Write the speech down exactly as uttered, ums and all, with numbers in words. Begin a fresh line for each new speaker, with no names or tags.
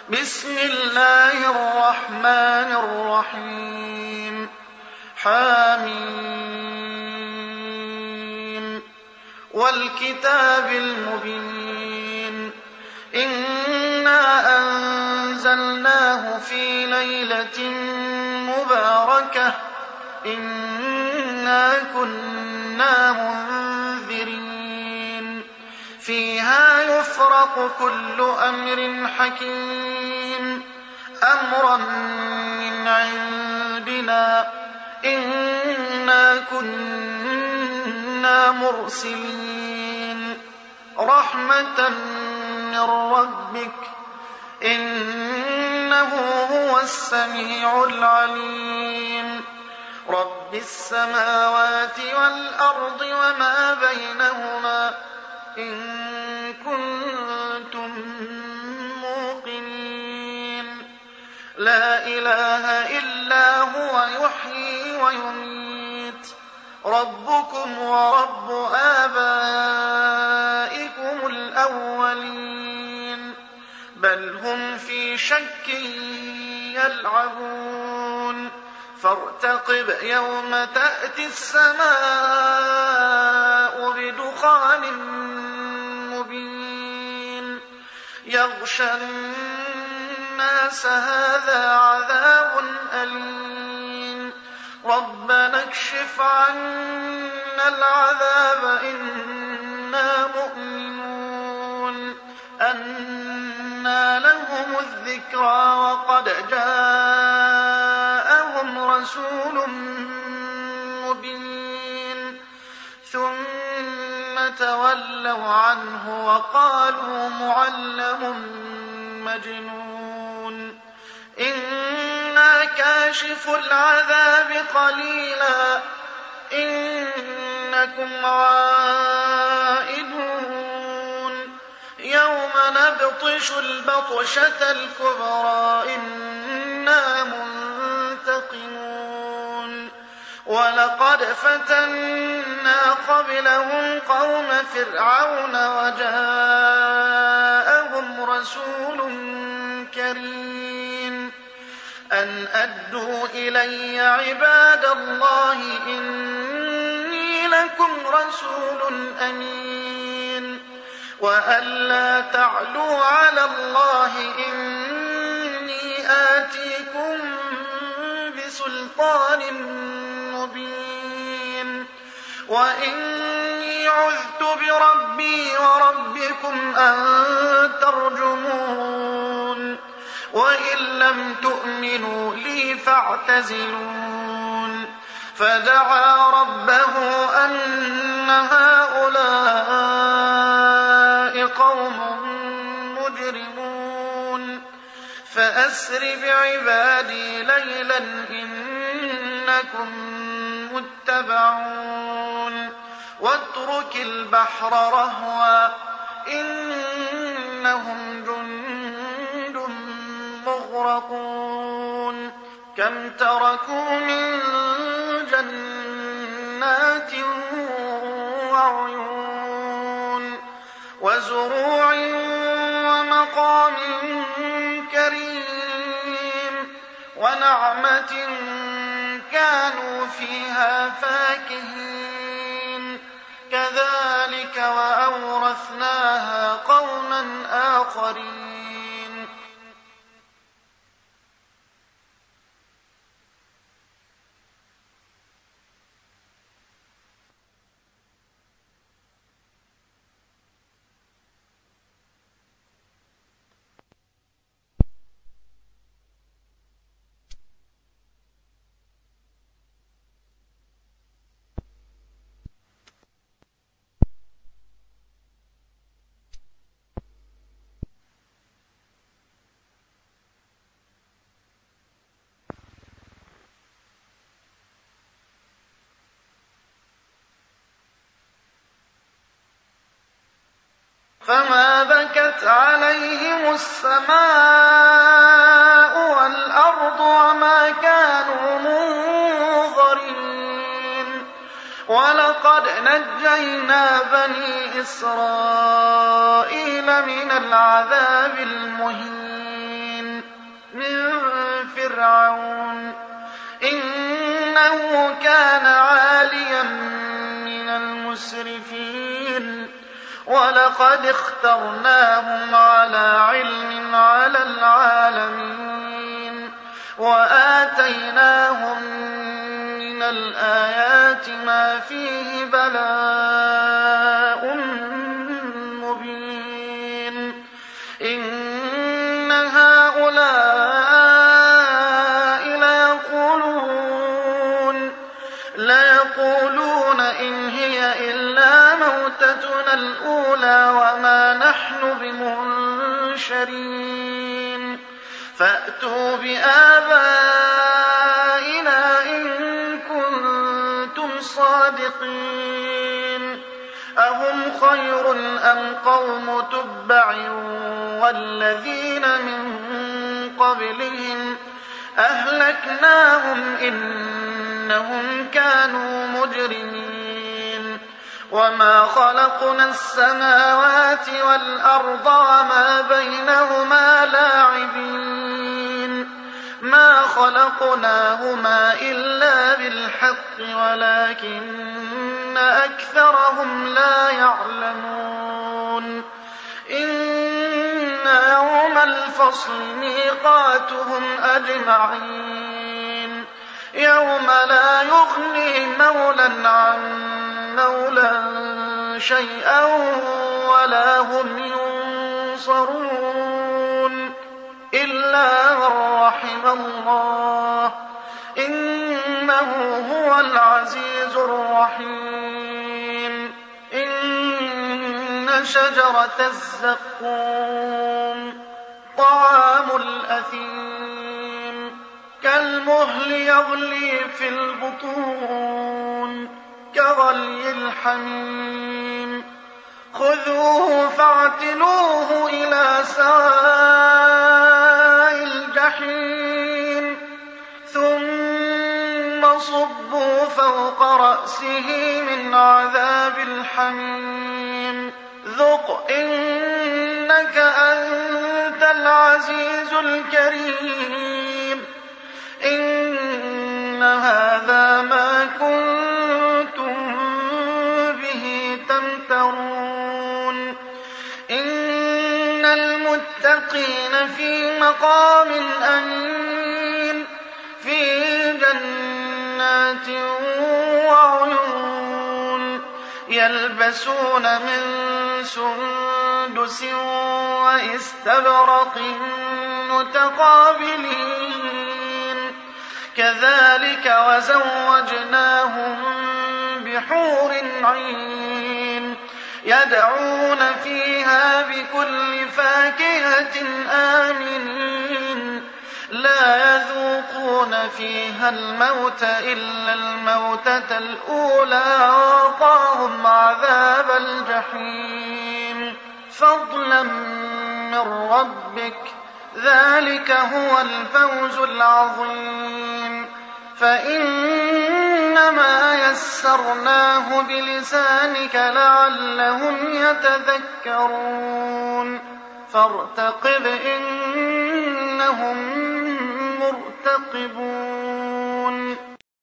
بسم الله الرحمن الرحيم. حاميم والكتاب المبين. إنا أنزلناه في ليلة مباركة إنا كنا منذرين فيها يفرق كل أمر حكيم أمرا من عندنا إنا كنا مرسلين رحمة من ربك إنه هو السميع العليم. رب السماوات والأرض وما بينهما إن كنتم موقنين لا إله إلا هو يحيي ويميت ربكم ورب آبائكم الأولين بل هم في شك يلعبون فارتقب يوم تأتي السماء بدخان مبين يغشى الناس هذا عذاب أليم ربنا اكشف عنا العذاب إنا مؤمنون أنى لهم الذكرى وقد جاءهم رسول مبين ثم تولوا عنه وقالوا معلم مجنون إنا كاشف العذاب قليلا إنكم عائدون يوم نبطش البطشة الكبرى إنا منتقمون ولقد فتنا قبلهم قوم فرعون وجاءهم رسول كريم أن أدوا إلي عباد الله إني لكم رسول أمين وأن لا تعلوا على الله إني آتيكم بسلطان مبين وإني عذت بربي وربكم أن ترجمون وإن لم تؤمنوا لي فاعتزلون فدعا ربه أن هؤلاء قوم مجرمون فأسر بعبادي ليلا إنكم متبعون واترك البحر رهوا إنهم جند مغرقون كم تركوا من جنات وعيون وزروع ومقام كريم ونعمة كانوا فيها فاكهين كذلك وأورثناها قوما آخرين. فما بكت عليهم السماء والأرض وما كانوا منظرين ولقد نجينا بني إسرائيل من العذاب المهين فرعون إنه كان عاليا من المسرفين ولقد اخترناهم على علم على العالمين وآتيناهم من الآيات ما فيه بلاء مبين إن هؤلاء ليقولون ليقولون إن هي إلا موتتنا الأولى وما نحن بمنشرين فأتوا بآبائنا إن كنتم صادقين أهم خير أم قوم تبع والذين من قبلهم أهلكناهم إنهم كانوا مجرمين وما خلقنا السماوات والأرض وما بينهما لاعبين ما خلقناهما إلا بالحق ولكن أكثرهم لا يعلمون إن يوم الفصل ميقاتهم أجمعين يوم لا يغني مولى عن مولى شيئا ولا هم ينصرون إلا من رحم الله إنه هو العزيز الرحيم إن شجرة الزقوم طعام الأثيم كالمهل يغلي في البطون كغلي الحميم خذوه فاعتلوه إلى سواء الجحيم ثم صبوا فوق رأسه من عذاب الحميم ذق إنك أنت العزيز الكريم إن هذا ما كنتم به تمترون إن المتقين في مقام أمين في جنات وعيون يلبسون من سندس وإستبرق متقابلين كذلك وزوجناهم بحور عين يدعون فيها بكل فاكهة آمنين لا يذوقون فيها الموت إلا الموتة الأولى ووقاهم عذاب الجحيم فضلا من ربك ذلك هو الفوز العظيم فإنما يسرناه بلسانك لعلهم يتذكرون فارتقب إنهم مرتقبون